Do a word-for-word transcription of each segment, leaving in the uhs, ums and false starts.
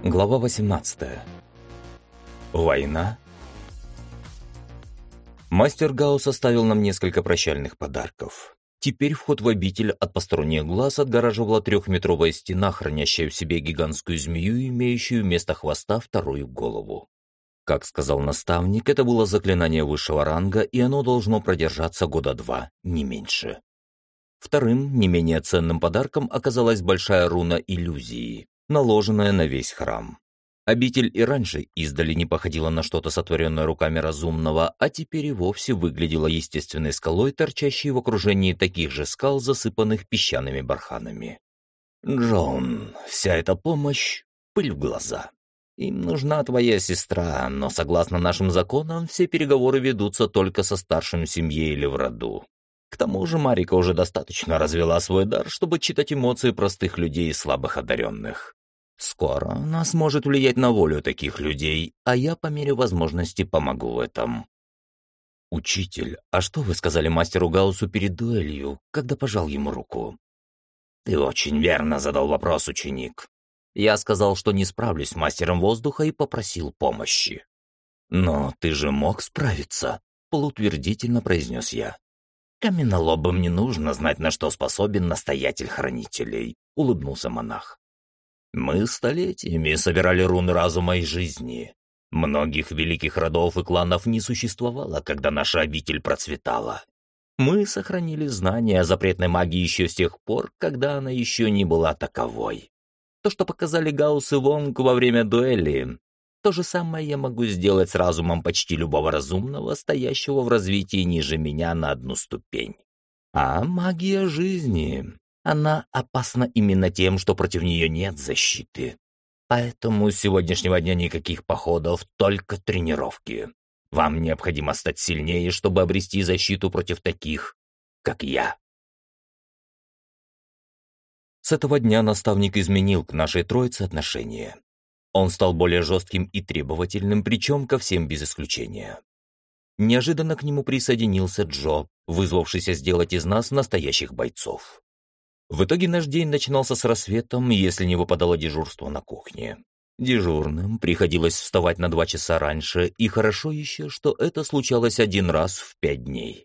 Глава восемнадцатая. Война. Мастер Гаусс оставил нам несколько прощальных подарков. Теперь вход в обитель от посторонних глаз отгораживала трехметровая стена, хранящая в себе гигантскую змею, имеющую вместо хвоста вторую голову. Как сказал наставник, это было заклинание высшего ранга, и оно должно продержаться года два, не меньше. Вторым, не менее ценным подарком оказалась большая руна иллюзии, наложенная на весь храм. Обитель и раньше издали не походила на что-то сотворенное руками разумного, а теперь и вовсе выглядела естественной скалой, торчащей в окружении таких же скал, засыпанных песчаными барханами. «Джон, вся эта помощь — пыль в глаза. Им нужна твоя сестра, но, согласно нашим законам, все переговоры ведутся только со старшим в семье или в роду. К тому же Марика уже достаточно развела свой дар, чтобы читать эмоции простых людей и слабых одаренных. Скоро она сможет влиять на волю таких людей, а я по мере возможности помогу в этом». «Учитель, а что вы сказали мастеру Гауссу перед дуэлью, когда пожал ему руку?» «Ты очень верно задал вопрос, ученик. Я сказал, что не справлюсь с мастером воздуха и попросил помощи». «Но ты же мог справиться», — полутвердительно произнес я. «Каменолобам не нужно знать, на что способен настоятель хранителей», — улыбнулся монах. «Мы столетиями собирали руны разума и жизни. Многих великих родов и кланов не существовало, когда наша обитель процветала. Мы сохранили знания о запретной магии еще с тех пор, когда она еще не была таковой. То, что показали Гаусс и Вонг во время дуэли, то же самое я могу сделать с разумом почти любого разумного, стоящего в развитии ниже меня на одну ступень. А магия жизни, она опасна именно тем, что против нее нет защиты. Поэтому с сегодняшнего дня никаких походов, только тренировки. Вам необходимо стать сильнее, чтобы обрести защиту против таких, как я». С этого дня наставник изменил к нашей троице отношение. Он стал более жестким и требовательным, причем ко всем без исключения. Неожиданно к нему присоединился Джо, вызвавшийся сделать из нас настоящих бойцов. В итоге наш день начинался с рассветом, если не выпадало дежурство на кухне. Дежурным приходилось вставать на два часа раньше, и хорошо еще, что это случалось один раз в пять дней.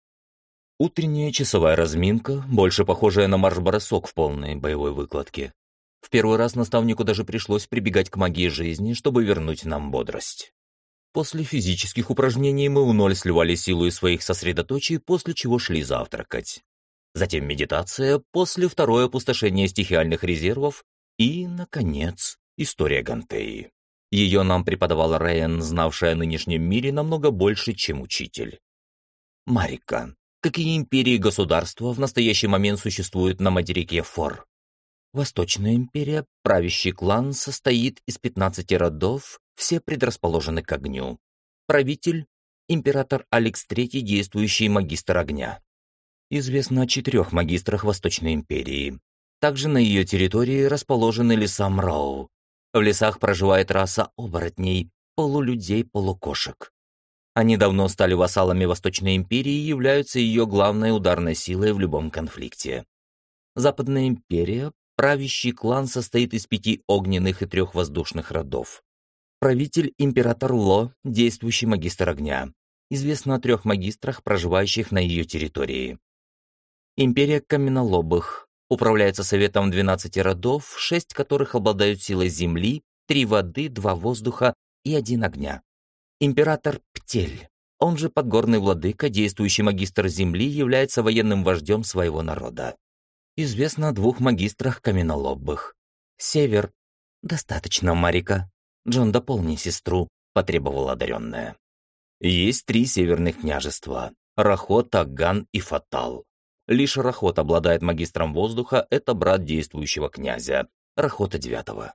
Утренняя часовая разминка, больше похожая на марш-бросок в полной боевой выкладке. В первый раз наставнику даже пришлось прибегать к магии жизни, чтобы вернуть нам бодрость. После физических упражнений мы в ноль сливали силу из своих сосредоточий, после чего шли завтракать. Затем медитация, после второе опустошение стихиальных резервов и, наконец, история Гантеи. Ее нам преподавала Рейн, знавшая о нынешнем мире намного больше, чем учитель. Марика. Какие империи и государства в настоящий момент существуют на материке Фор? Восточная империя, правящий клан, состоит из пятнадцати родов, все предрасположены к огню. Правитель – император Алекс третий, действующий магистр огня. Известно о четырех магистрах Восточной империи. Также на ее территории расположены леса Мроу. В лесах проживает раса оборотней, полулюдей-полукошек. Они давно стали вассалами Восточной империи и являются ее главной ударной силой в любом конфликте. Западная империя, правящий клан, состоит из пяти огненных и трех воздушных родов. Правитель – император Ло, действующий магистр огня. Известно о трех магистрах, проживающих на ее территории. Империя каменолобых управляется советом двенадцати родов, шесть которых обладают силой земли, три воды, два воздуха и один огня. Император Птель, он же подгорный владыка, действующий магистр земли, является военным вождем своего народа. Известно о двух магистрах каменолобых. Север. Достаточно, Марика. Джон, дополни сестру, потребовала одаренная. Есть три северных княжества – Рахот, Аган и Фатал. Лишь Рахот обладает магистром воздуха, это брат действующего князя, Рахота девятого.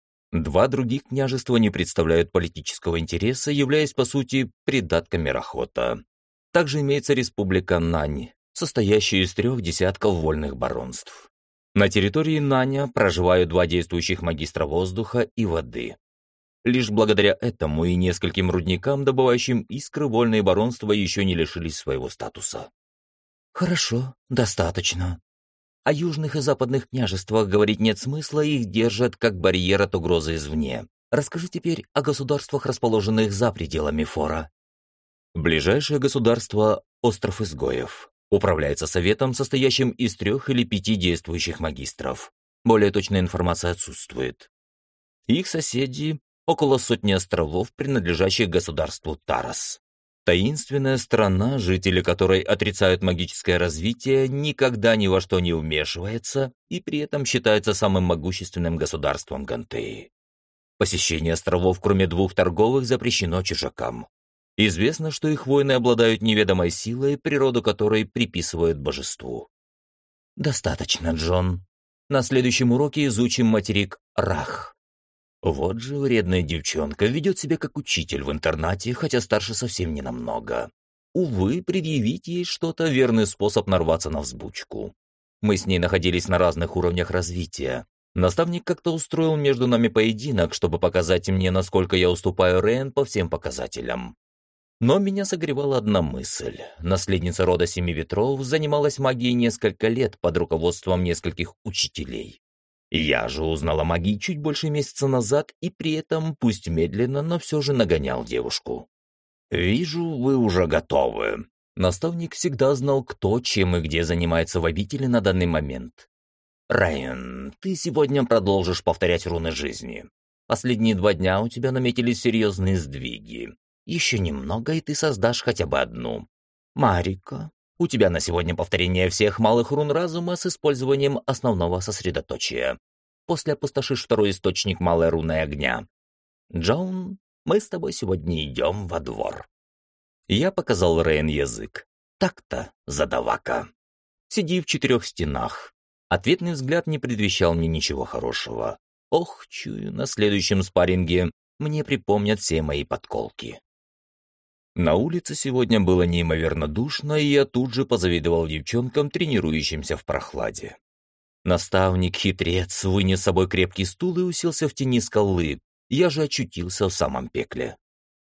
Два других княжества не представляют политического интереса, являясь, по сути, придатками Рахота. Также имеется республика Нань, состоящая из трех десятков вольных баронств. На территории Наня проживают два действующих магистра воздуха и воды. Лишь благодаря этому и нескольким рудникам, добывающим искры, вольные баронства еще не лишились своего статуса. «Хорошо, достаточно. О южных и западных княжествах говорить нет смысла, их держат как барьер от угрозы извне. Расскажи теперь о государствах, расположенных за пределами фора. Ближайшее государство – остров изгоев. Управляется советом, состоящим из трех или пяти действующих магистров. Более точная информация отсутствует. Их соседи – около сотни островов, принадлежащих государству Тарас. Таинственная страна, жители которой отрицают магическое развитие, никогда ни во что не вмешивается и при этом считается самым могущественным государством Гантеи. Посещение островов, кроме двух торговых, запрещено чужакам. Известно, что их воины обладают неведомой силой, природу которой приписывают божеству. Достаточно, Джон. На следующем уроке изучим материк Рах. Вот же вредная девчонка, ведет себя как учитель в интернате, хотя старше совсем не намного. Увы, предъявить ей что-то — верный способ нарваться на взбучку. Мы с ней находились на разных уровнях развития. Наставник как-то устроил между нами поединок, чтобы показать мне, насколько я уступаю Рейн по всем показателям. Но меня согревала одна мысль. Наследница рода Семи Ветров занималась магией несколько лет под руководством нескольких учителей. Я же узнал о магии чуть больше месяца назад и при этом, пусть медленно, но все же нагонял девушку. «Вижу, вы уже готовы». Наставник всегда знал, кто, чем и где занимается в обители на данный момент. «Райан, ты сегодня продолжишь повторять руны жизни. Последние два дня у тебя наметились серьезные сдвиги. Еще немного, и ты создашь хотя бы одну. Марика, у тебя на сегодня повторение всех малых рун разума с использованием основного сосредоточия. После опустошишь второй источник малой руны огня. Джон, мы с тобой сегодня идем во двор». Я показал Рейн язык. Так-то, задавака. Сиди в четырех стенах. Ответный взгляд не предвещал мне ничего хорошего. Ох, чую, на следующем спарринге мне припомнят все мои подколки. На улице сегодня было неимоверно душно, и я тут же позавидовал девчонкам, тренирующимся в прохладе. Наставник-хитрец вынес с собой крепкий стул и уселся в тени скалы. Я же очутился в самом пекле.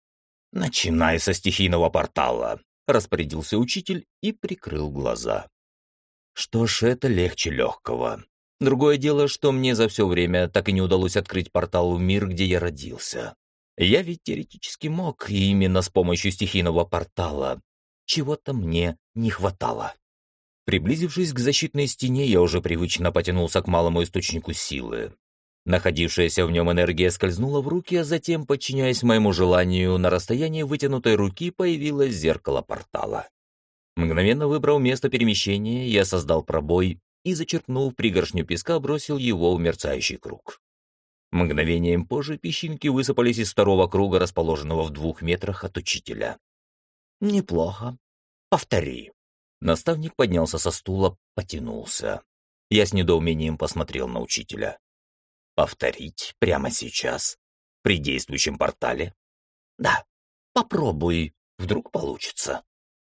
«Начинай со стихийного портала», — распорядился учитель и прикрыл глаза. Что ж, это легче легкого. Другое дело, что мне за все время так и не удалось открыть портал в мир, где я родился. Я ведь теоретически мог, и именно с помощью стихийного портала. Чего-то мне не хватало. Приблизившись к защитной стене, я уже привычно потянулся к малому источнику силы. Находившаяся в нем энергия скользнула в руки, а затем, подчиняясь моему желанию, на расстоянии вытянутой руки появилось зеркало портала. Мгновенно выбрав место перемещения, я создал пробой и, зачерпнув пригоршню песка, бросил его в мерцающий круг. Мгновением позже песчинки высыпались из второго круга, расположенного в двух метрах от учителя. «Неплохо. Повтори». Наставник поднялся со стула, потянулся. Я с недоумением посмотрел на учителя. «Повторить прямо сейчас? При действующем портале?» «Да. Попробуй. Вдруг получится».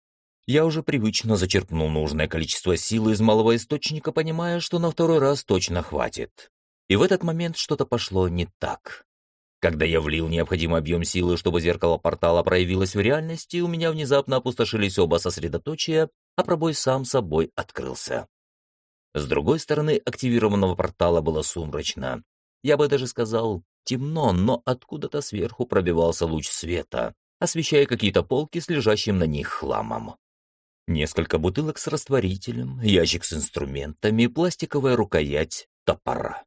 Я уже привычно зачерпнул нужное количество силы из малого источника, понимая, что на второй раз точно хватит. И в этот момент что-то пошло не так. Когда я влил необходимый объем силы, чтобы зеркало портала проявилось в реальности, у меня внезапно опустошились оба сосредоточия, а пробой сам собой открылся. С другой стороны активированного портала было сумрачно. Я бы даже сказал, темно, но откуда-то сверху пробивался луч света, освещая какие-то полки с лежащим на них хламом. Несколько бутылок с растворителем, ящик с инструментами, пластиковая рукоять топора.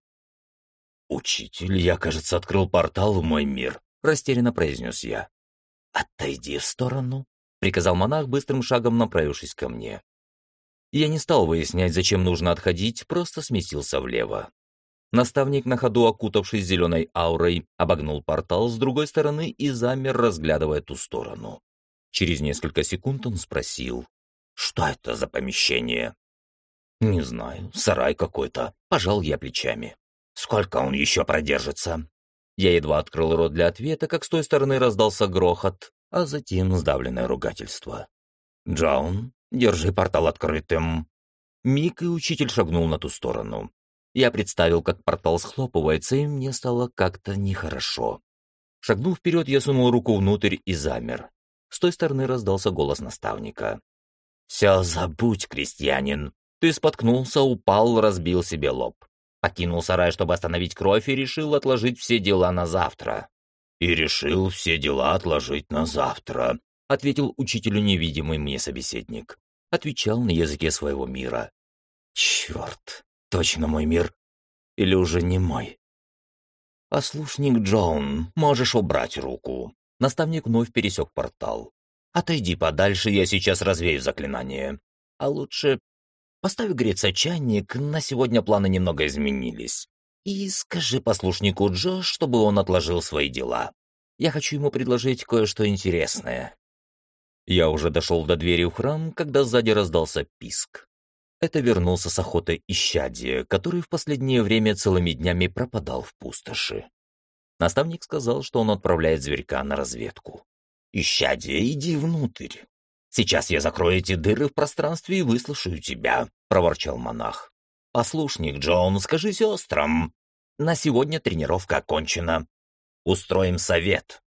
«Учитель, я, кажется, открыл портал в мой мир», — растерянно произнес я. «Отойди в сторону», — приказал монах, быстрым шагом направившись ко мне. Я не стал выяснять, зачем нужно отходить, просто сместился влево. Наставник, на ходу окутавшись зеленой аурой, обогнул портал с другой стороны и замер, разглядывая ту сторону. Через несколько секунд он спросил: «Что это за помещение?» «Не знаю, сарай какой-то», — пожал я плечами. «Сколько он еще продержится?» Я едва открыл рот для ответа, как с той стороны раздался грохот, а затем сдавленное ругательство. «Джаун, держи портал открытым». Миг, и учитель шагнул на ту сторону. Я представил, как портал схлопывается, и мне стало как-то нехорошо. Шагнув вперед, я сунул руку внутрь и замер. С той стороны раздался голос наставника. «Все забудь, крестьянин. Ты споткнулся, упал, разбил себе лоб. Покинул сарай, чтобы остановить кровь, и решил отложить все дела на завтра. «И решил все дела отложить на завтра», — ответил учителю невидимый мне собеседник. Отвечал на языке своего мира. «Черт, точно мой мир. Или уже не мой?» «Послушник Джон, можешь убрать руку». Наставник вновь пересек портал. «Отойди подальше, я сейчас развею заклинание. А лучше поставь греться чайник, на сегодня планы немного изменились. И скажи послушнику Джо, чтобы он отложил свои дела. Я хочу ему предложить кое-что интересное». Я уже дошел до двери в храм, когда сзади раздался писк. Это вернулся с охоты исчадие, который в последнее время целыми днями пропадал в пустоши. Наставник сказал, что он отправляет зверька на разведку. «Исчадие, иди внутрь. Сейчас я закрою эти дыры в пространстве и выслушаю тебя», — проворчал монах. «Послушник Джон, скажи сестрам. На сегодня тренировка окончена. Устроим совет».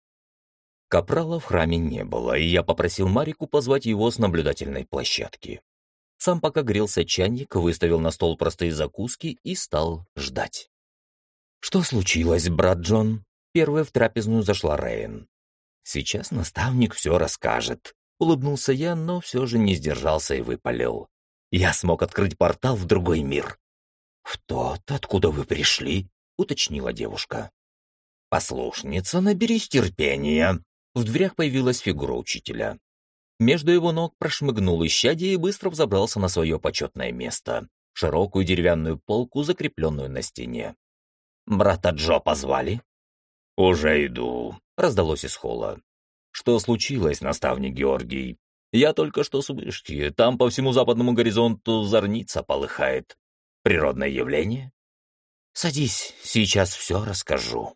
Капрала в храме не было, и я попросил Марику позвать его с наблюдательной площадки. Сам пока грелся чайник, выставил на стол простые закуски и стал ждать. «Что случилось, брат Джон?» Первая в трапезную зашла Рейн. «Сейчас наставник все расскажет», — улыбнулся я, но все же не сдержался и выпалил. «Я смог открыть портал в другой мир». «В тот, откуда вы пришли?» — уточнила девушка. «Послушница, наберись терпения». В дверях появилась фигура учителя. Между его ног прошмыгнул исчадие и быстро взобрался на свое почетное место, широкую деревянную полку, закрепленную на стене. «Брата Джо позвали?» «Уже иду», — раздалось из холла. «Что случилось, наставник Георгий? Я только что с вышки, там по всему западному горизонту зорница полыхает. Природное явление?» «Садись, сейчас все расскажу».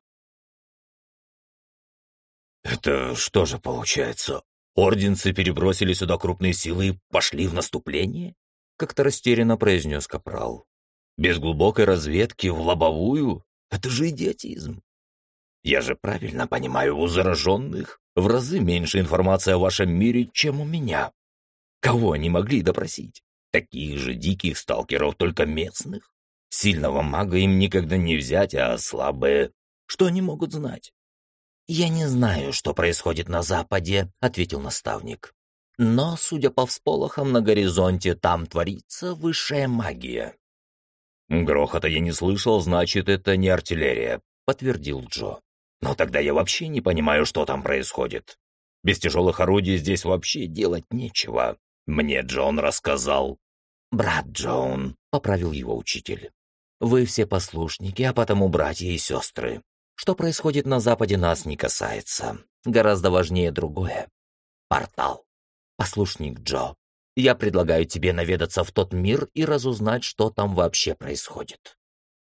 «Это что же получается? Орденцы перебросили сюда крупные силы и пошли в наступление?» — как-то растерянно произнес капрал. «Без глубокой разведки в лобовую? Это же идиотизм. Я же правильно понимаю, у зараженных в разы меньше информации о вашем мире, чем у меня. Кого они могли допросить? Таких же диких сталкеров, только местных? Сильного мага им никогда не взять, а слабые... Что они могут знать?» «Я не знаю, что происходит на Западе», — ответил наставник. «Но, судя по всполохам на горизонте, там творится высшая магия». «Грохота я не слышал, значит, это не артиллерия», — подтвердил Джо. «Но тогда я вообще не понимаю, что там происходит. Без тяжелых орудий здесь вообще делать нечего. Мне Джон рассказал». «Брат Джон», — поправил его учитель. «Вы все послушники, а потому братья и сестры. Что происходит на Западе, нас не касается. Гораздо важнее другое. Портал. Послушник Джо, я предлагаю тебе наведаться в тот мир и разузнать, что там вообще происходит».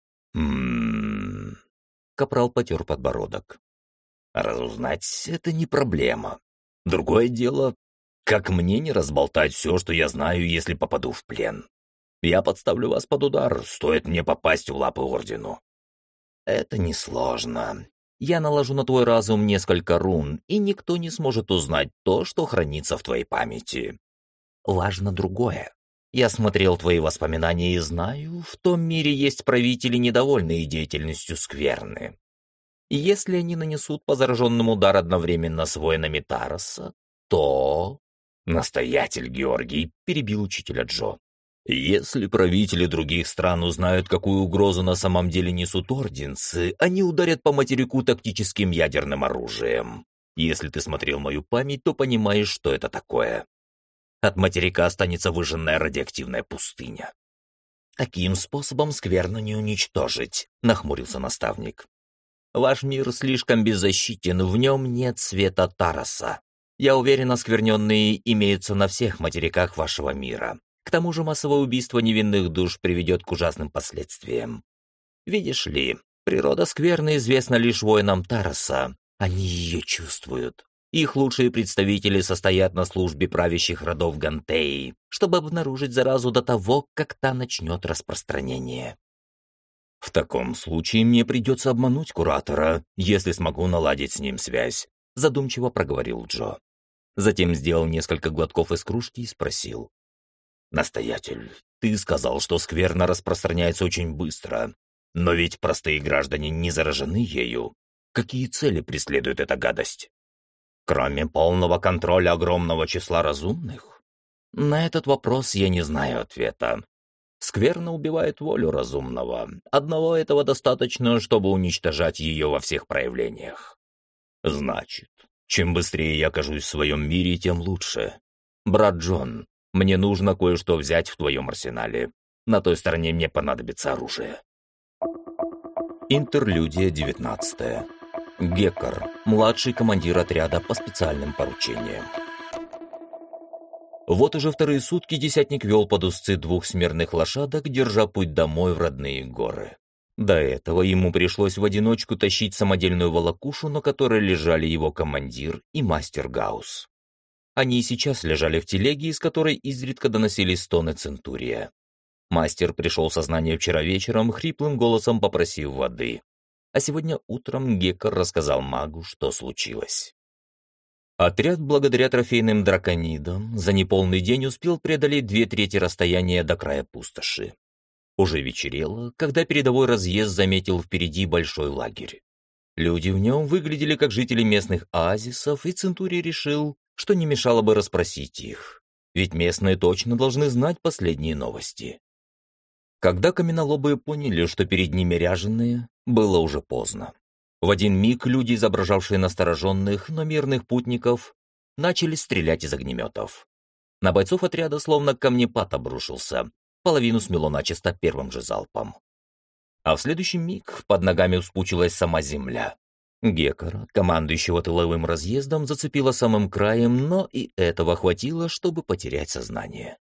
«М-м-м...» Капрал потер подбородок. «Разузнать — это не проблема. Другое дело, как мне не разболтать все, что я знаю, если попаду в плен. Я подставлю вас под удар, стоит мне попасть в лапы Ордену. Это несложно. Я наложу на твой разум несколько рун, и никто не сможет узнать то, что хранится в твоей памяти. Важно другое. Я смотрел твои воспоминания и знаю, в том мире есть правители, недовольные деятельностью скверны. И если они нанесут по зараженным удар одновременно с воинами Тароса, то...» «Настоятель Георгий», — перебил учителя Джо. «Если правители других стран узнают, какую угрозу на самом деле несут орденцы, они ударят по материку тактическим ядерным оружием. Если ты смотрел мою память, то понимаешь, что это такое. От материка останется выжженная радиоактивная пустыня». «Таким способом скверну не уничтожить», — нахмурился наставник. «Ваш мир слишком беззащитен, в нем нет света Тароса. Я уверен, оскверненные имеются на всех материках вашего мира. К тому же массовое убийство невинных душ приведет к ужасным последствиям. Видишь ли, природа скверны известна лишь воинам Тароса. Они ее чувствуют. Их лучшие представители состоят на службе правящих родов Гантеи, чтобы обнаружить заразу до того, как та начнет распространение». «В таком случае мне придется обмануть куратора, если смогу наладить с ним связь», — задумчиво проговорил Джо. Затем сделал несколько глотков из кружки и спросил. «Настоятель, ты сказал, что скверна распространяется очень быстро. Но ведь простые граждане не заражены ею. Какие цели преследует эта гадость? Кроме полного контроля огромного числа разумных? На этот вопрос я не знаю ответа. Скверна убивает волю разумного. Одного этого достаточно, чтобы уничтожать ее во всех проявлениях. Значит, чем быстрее я окажусь в своем мире, тем лучше. Брат Джон, мне нужно кое-что взять в твоем арсенале. На той стороне мне понадобится оружие». Интерлюдия девятнадцатая. Геккар, младший командир отряда по специальным поручениям. Вот уже вторые сутки десятник вел под узцы двух смирных лошадок, держа путь домой в родные горы. До этого ему пришлось в одиночку тащить самодельную волокушу, на которой лежали его командир и мастер Гаусс. Они и сейчас лежали в телеге, из которой изредка доносились стоны Центурия. Мастер пришел в сознание вчера вечером, хриплым голосом попросив воды. А сегодня утром Геккар рассказал магу, что случилось. Отряд, благодаря трофейным драконидам, за неполный день успел преодолеть две трети расстояния до края пустоши. Уже вечерело, когда передовой разъезд заметил впереди большой лагерь. Люди в нем выглядели как жители местных оазисов, и Центурий решил, что не мешало бы расспросить их, ведь местные точно должны знать последние новости. Когда каменолобые поняли, что перед ними ряженые, было уже поздно. В один миг люди, изображавшие настороженных, но мирных путников, начали стрелять из огнеметов. На бойцов отряда словно камнепад обрушился, половину смело начисто первым же залпом. А в следующий миг под ногами вспучилась сама земля. Геккара, командующего тыловым разъездом, зацепило самым краем, но и этого хватило, чтобы потерять сознание.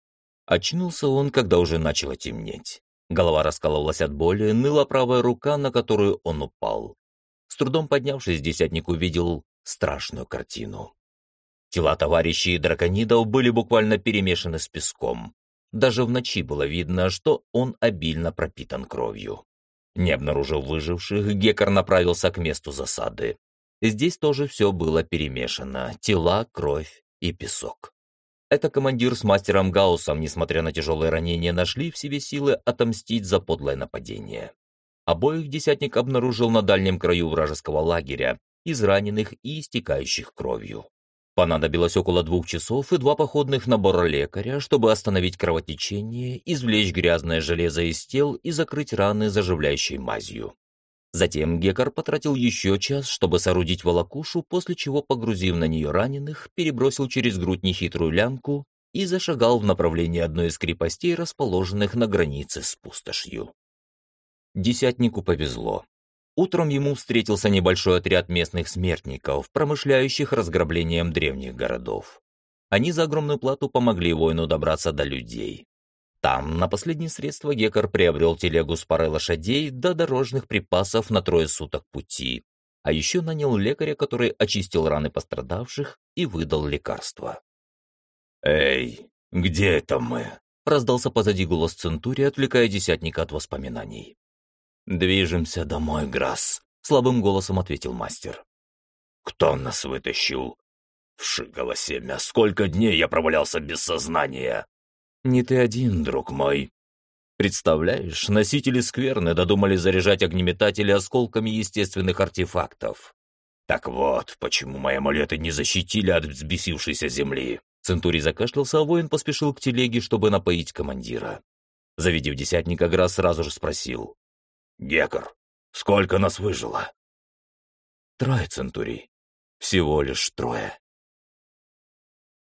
Очнулся он, когда уже начало темнеть. Голова раскалывалась от боли, ныла правая рука, на которую он упал. С трудом поднявшись, десятник увидел страшную картину. Тела товарищей драконидов были буквально перемешаны с песком. Даже в ночи было видно, что он обильно пропитан кровью. Не обнаружив выживших, Геккар направился к месту засады. Здесь тоже все было перемешано: тела, кровь и песок. Это командир с мастером Гауссом, несмотря на тяжелые ранения, нашли в себе силы отомстить за подлое нападение. Обоих десятник обнаружил на дальнем краю вражеского лагеря, израненных и истекающих кровью. Понадобилось около двух часов и два походных набора лекаря, чтобы остановить кровотечение, извлечь грязное железо из тел и закрыть раны заживляющей мазью. Затем Геккар потратил еще час, чтобы соорудить волокушу, после чего, погрузив на нее раненых, перебросил через грудь нехитрую лямку и зашагал в направлении одной из крепостей, расположенных на границе с пустошью. Десятнику повезло. Утром ему встретился небольшой отряд местных смертников, промышляющих разграблением древних городов. Они за огромную плату помогли воину добраться до людей. Там, на последние средства, Геккар приобрел телегу с парой лошадей до дорожных припасов на трое суток пути, а еще нанял лекаря, который очистил раны пострадавших и выдал лекарства. «Эй, где это мы?» — раздался позади голос Центурия, отвлекая десятника от воспоминаний. «Движемся домой, Грасс», — слабым голосом ответил мастер. «Кто нас вытащил?» «Вшикало семя, сколько дней я провалялся без сознания!» «Не ты один, друг мой. Представляешь, носители скверны додумали заряжать огнеметатели осколками естественных артефактов. Так вот, почему мои амулеты не защитили от взбесившейся земли». Центурий закашлялся, а воин поспешил к телеге, чтобы напоить командира. Завидев десятника, Грасс сразу же спросил: «Геккар, сколько нас выжило?» «Трое, Центурий. Всего лишь трое».